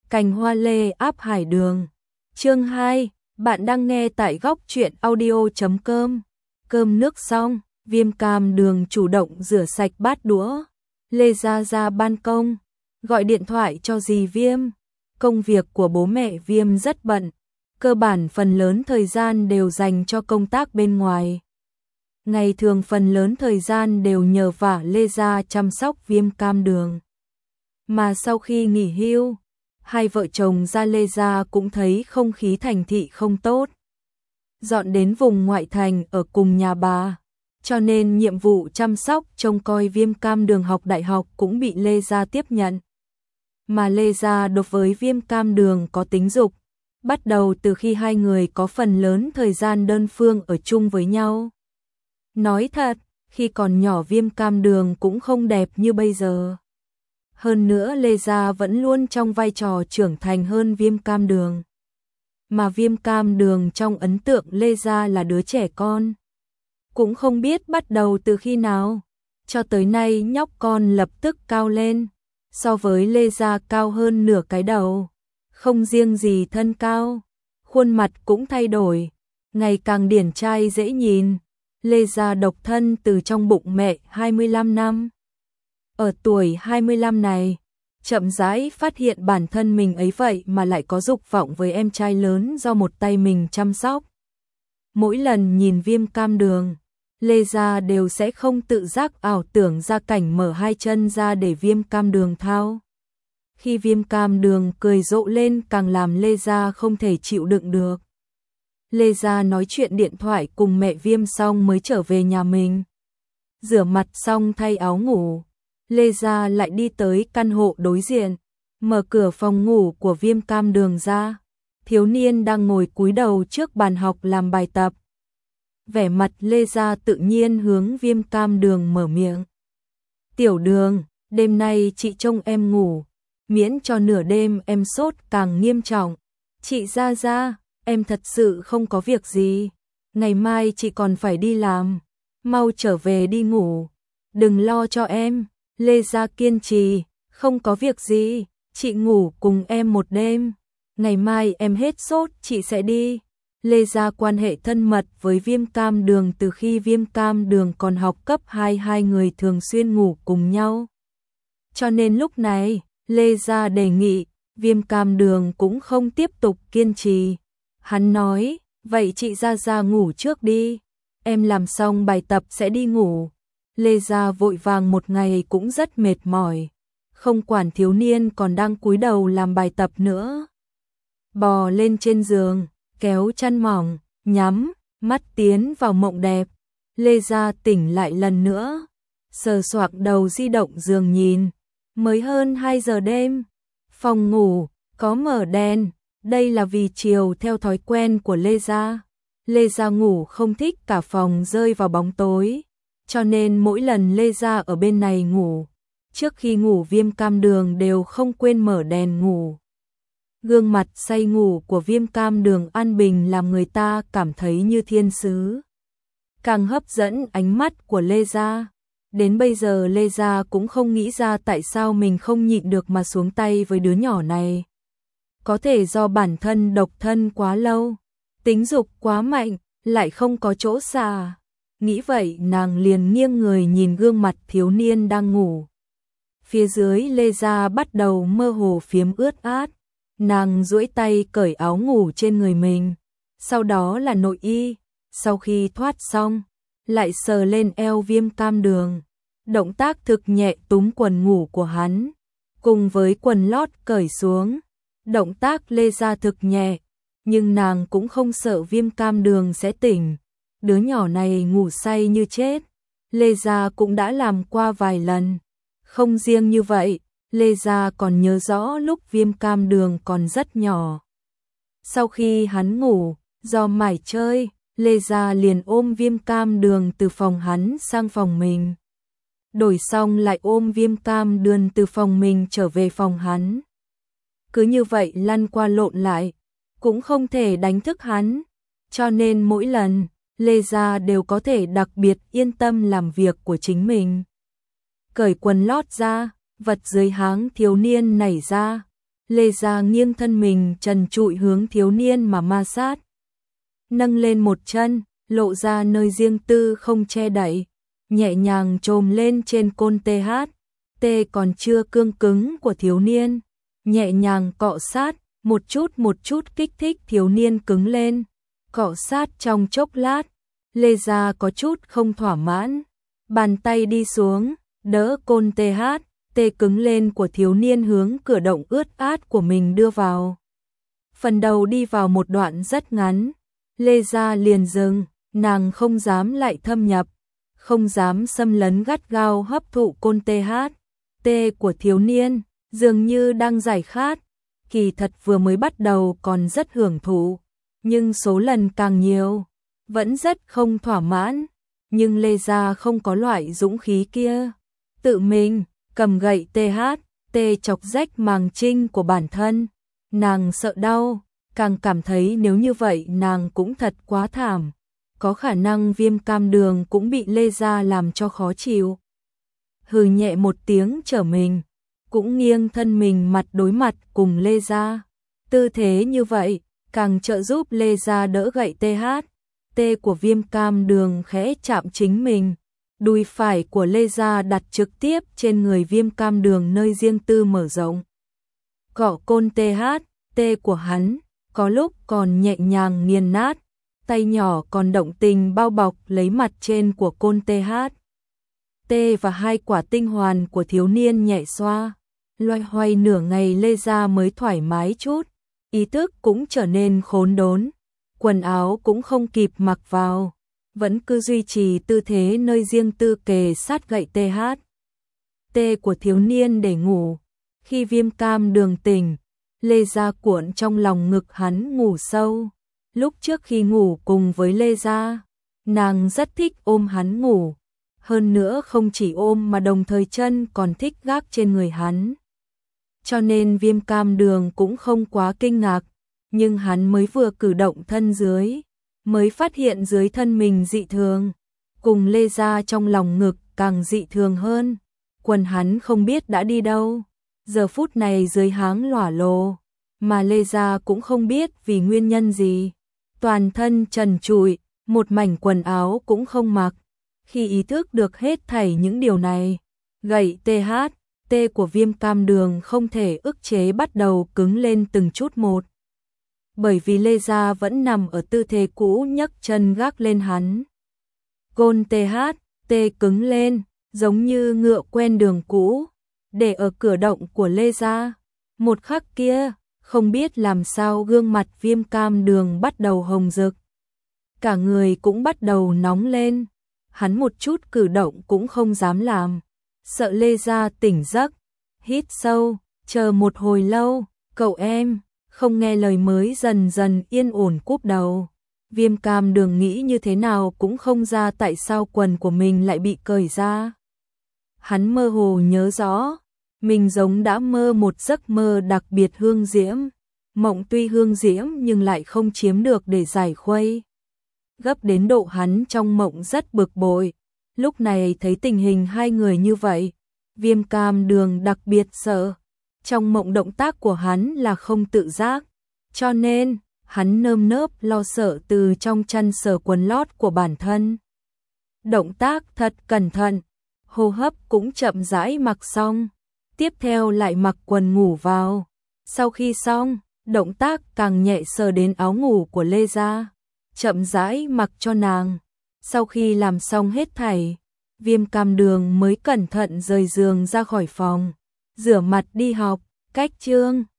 Cành hoa lê áp hải đường. Chương 2, bạn đang nghe tại góc truyện audio.com. Cơm nước xong, Viêm Cam Đường chủ động rửa sạch bát đũa. Lê ra ban công, gọi điện thoại cho dì Viêm. Công việc của bố mẹ Viêm rất bận, cơ bản phần lớn thời gian đều dành cho công tác bên ngoài. Ngày thường phần lớn thời gian đều nhờ vả Lê gia chăm sóc Viêm Cam Đường. Mà sau khi nghỉ hưu, hai vợ chồng gia Lê gia cũng thấy không khí thành thị không tốt. Dọn đến vùng ngoại thành ở cùng nhà bà, cho nên nhiệm vụ chăm sóc trông coi Viêm Cam Đường học đại học cũng bị Lê gia tiếp nhận. Mà Lê gia đối với Viêm Cam Đường có tính dục, bắt đầu từ khi hai người có phần lớn thời gian đơn phương ở chung với nhau. Nói thật, khi còn nhỏ Viêm Cam Đường cũng không đẹp như bây giờ. Hơn nữa Lê gia vẫn luôn trong vai trò trưởng thành hơn Viêm Cam Đường. Mà Viêm Cam Đường trong ấn tượng Lê gia là đứa trẻ con. Cũng không biết bắt đầu từ khi nào, cho tới nay nhóc con lập tức cao lên, so với Lê gia cao hơn nửa cái đầu. Không riêng gì thân cao, khuôn mặt cũng thay đổi, ngày càng điển trai dễ nhìn. Lê gia độc thân từ trong bụng mẹ 25 năm. Ở tuổi 25 này, chậm rãi phát hiện bản thân mình ấy vậy mà lại có dục vọng với em trai lớn do một tay mình chăm sóc. Mỗi lần nhìn Viêm Cam Đường, Lê gia đều sẽ không tự giác ảo tưởng ra cảnh mở hai chân ra để Viêm Cam Đường thao. Khi Viêm Cam Đường cười rộ lên càng làm Lê gia không thể chịu đựng được. Lê gia nói chuyện điện thoại cùng mẹ Viêm xong mới trở về nhà mình. Rửa mặt xong thay áo ngủ, Lê gia lại đi tới căn hộ đối diện, mở cửa phòng ngủ của Viêm Cam Đường ra. Thiếu niên đang ngồi cúi đầu trước bàn học làm bài tập. Vẻ mặt Lê gia tự nhiên hướng Viêm Cam Đường mở miệng. "Tiểu Đường, đêm nay chị trông em ngủ, miễn cho nửa đêm em sốt càng nghiêm trọng. Chị ra, em thật sự không có việc gì, ngày mai chị còn phải đi làm, mau trở về đi ngủ, đừng lo cho em." Lê gia kiên trì, "Không có việc gì, chị ngủ cùng em một đêm, ngày mai em hết sốt chị sẽ đi." Lê gia quan hệ thân mật với Viêm Cam Đường từ khi Viêm Cam Đường còn học cấp 2, hai người thường xuyên ngủ cùng nhau. Cho nên lúc này, Lê gia đề nghị, Viêm Cam Đường cũng không tiếp tục kiên trì. Hắn nói, "Vậy chị ra ngủ trước đi, em làm xong bài tập sẽ đi ngủ." Lê gia vội vàng một ngày cũng rất mệt mỏi, không quản thiếu niên còn đang cúi đầu làm bài tập nữa. Bò lên trên giường, kéo chăn mỏng, nhắm mắt tiến vào mộng đẹp. Lê gia tỉnh lại lần nữa, sờ soạng đầu di động giường nhìn, mới hơn 2 giờ đêm. Phòng ngủ có mở đèn, đây là vì chiều theo thói quen của Lê gia. Lê gia ngủ không thích cả phòng rơi vào bóng tối, cho nên mỗi lần Lê gia ở bên này ngủ, trước khi ngủ Viêm Cam Đường đều không quên mở đèn ngủ. Gương mặt say ngủ của Viêm Cam Đường an bình làm người ta cảm thấy như thiên sứ, càng hấp dẫn ánh mắt của Lê gia. Đến bây giờ Lê gia cũng không nghĩ ra tại sao mình không nhịn được mà xuống tay với đứa nhỏ này. Có thể do bản thân độc thân quá lâu, tính dục quá mạnh, lại không có chỗ xả. Nghĩ vậy nàng liền nghiêng người nhìn gương mặt thiếu niên đang ngủ. Phía dưới Lê gia bắt đầu mơ hồ phiếm ướt át. Nàng duỗi tay cởi áo ngủ trên người mình, sau đó là nội y. Sau khi thoát xong, lại sờ lên eo Viêm Cam Đường. Động tác thực nhẹ túm quần ngủ của hắn, cùng với quần lót cởi xuống. Động tác Lê gia thực nhẹ, nhưng nàng cũng không sợ Viêm Cam Đường sẽ tỉnh. Đứa nhỏ này ngủ say như chết, Lê gia cũng đã làm qua vài lần. Không riêng như vậy, Lê gia còn nhớ rõ lúc Viêm Cam Đường còn rất nhỏ. Sau khi hắn ngủ, do mải chơi, Lê gia liền ôm Viêm Cam Đường từ phòng hắn sang phòng mình. Đổi xong lại ôm Viêm Cam Đường từ phòng mình trở về phòng hắn. Cứ như vậy lăn qua lộn lại, cũng không thể đánh thức hắn, cho nên mỗi lần Lê gia đều có thể đặc biệt yên tâm làm việc của chính mình. Cởi quần lót ra, vật dưới háng thiếu niên nảy ra, Lê Gia nghiêng thân mình trần trụi hướng thiếu niên mà ma sát. Nâng lên một chân, lộ ra nơi riêng tư không che đậy, nhẹ nhàng chồm lên trên côn TH. Tê còn chưa cương cứng của thiếu niên, nhẹ nhàng cọ sát, một chút kích thích thiếu niên cứng lên. Cọ sát trong chốc lát, Lê Gia có chút không thỏa mãn, bàn tay đi xuống, đỡ côn TH, tê cứng lên của thiếu niên hướng cửa động ướt át của mình đưa vào. Phần đầu đi vào một đoạn rất ngắn, Lê Gia liền dừng, nàng không dám lại thâm nhập, không dám xâm lấn gắt gao hấp thụ côn TH. Tê của thiếu niên, dường như đang giải khát, kỳ thật vừa mới bắt đầu còn rất hưởng thụ, nhưng số lần càng nhiều, vẫn rất không thỏa mãn, nhưng Lê Gia không có loại dũng khí kia. Tự mình, cầm gậy TH, tê chọc rách màng trinh của bản thân, nàng sợ đau, càng cảm thấy nếu như vậy nàng cũng thật quá thảm, có khả năng Viêm Cam Đường cũng bị Lê Gia làm cho khó chịu. Hừ nhẹ một tiếng trở mình, cũng nghiêng thân mình mặt đối mặt cùng Lê Gia. Tư thế như vậy, càng trợ giúp Lê Gia đỡ gậy TH. Tê của Viêm Cam Đường khẽ chạm chính mình, đùi phải của Lê Gia đặt trực tiếp trên người Viêm Cam Đường nơi riêng tư mở rộng. Cọ côn TH, tê của hắn, có lúc còn nhẹ nhàng nghiền nát, tay nhỏ còn động tình bao bọc lấy mặt trên của côn TH. Tê và hai quả tinh hoàn của thiếu niên nhẹ xoa, loay hoay nửa ngày Lê Gia mới thoải mái chút, ý thức cũng trở nên khốn đốn, quần áo cũng không kịp mặc vào, vẫn cứ duy trì tư thế nơi riêng tư kề sát gậy TH. Tê của thiếu niên để ngủ, khi Viêm Cam Đường tỉnh, Lê Gia cuộn trong lòng ngực hắn ngủ sâu. Lúc trước khi ngủ cùng với Lê Gia, nàng rất thích ôm hắn ngủ, hơn nữa không chỉ ôm mà đồng thời chân còn thích gác trên người hắn. Cho nên Viêm Cam Đường cũng không quá kinh ngạc, nhưng hắn mới vừa cử động thân dưới, mới phát hiện dưới thân mình dị thường, cùng Lê Gia trong lòng ngực càng dị thường hơn, quần hắn không biết đã đi đâu, giờ phút này dưới háng lỏa lồ, mà Lê Gia cũng không biết vì nguyên nhân gì, toàn thân trần trụi, một mảnh quần áo cũng không mặc. Khi ý thức được hết thảy những điều này, gậy TH, tê của Viêm Cam Đường không thể ức chế bắt đầu cứng lên từng chút một. Bởi vì Lê Gia vẫn nằm ở tư thế cũ nhấc chân gác lên hắn. Côn TH, tê cứng lên, giống như ngựa quen đường cũ, để ở cửa động của Lê Gia. Một khắc kia, không biết làm sao gương mặt Viêm Cam Đường bắt đầu hồng rực. Cả người cũng bắt đầu nóng lên, hắn một chút cử động cũng không dám làm, sợ Lê Gia tỉnh giấc, hít sâu, chờ một hồi lâu, cậu em, không nghe lời mới dần dần yên ổn cúp đầu. Viêm Cam Đường nghĩ như thế nào cũng không ra tại sao quần của mình lại bị cởi ra. Hắn mơ hồ nhớ rõ, mình giống đã mơ một giấc mơ đặc biệt hương diễm, mộng tuy hương diễm nhưng lại không chiếm được để giải khuây. Gấp đến độ hắn trong mộng rất bực bội, lúc này thấy tình hình hai người như vậy, Viêm Cam Đường đặc biệt sợ. Trong mộng động tác của hắn là không tự giác, cho nên hắn nơm nớp lo sợ từ trong chăn sờ quần lót của bản thân. Động tác thật cẩn thận, hô hấp cũng chậm rãi mặc xong, tiếp theo lại mặc quần ngủ vào. Sau khi xong, động tác càng nhẹ sờ đến áo ngủ của Lê Gia, chậm rãi mặc cho nàng. Sau khi làm xong hết thảy, Viêm Cam Đường mới cẩn thận rời giường ra khỏi phòng, rửa mặt đi học. Cách chương